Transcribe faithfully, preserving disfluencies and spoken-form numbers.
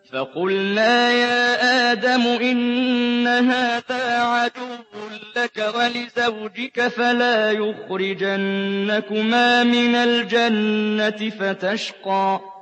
فَقُلْنَا يَا آدَمُ إِنَّ هَٰذَا عَدُوٌّ لَّكَ وَلِزَوْجِكَ فَلَا يُخْرِجَنَّكُمَا مِنَ الْجَنَّةِ فَتَشْقَىٰ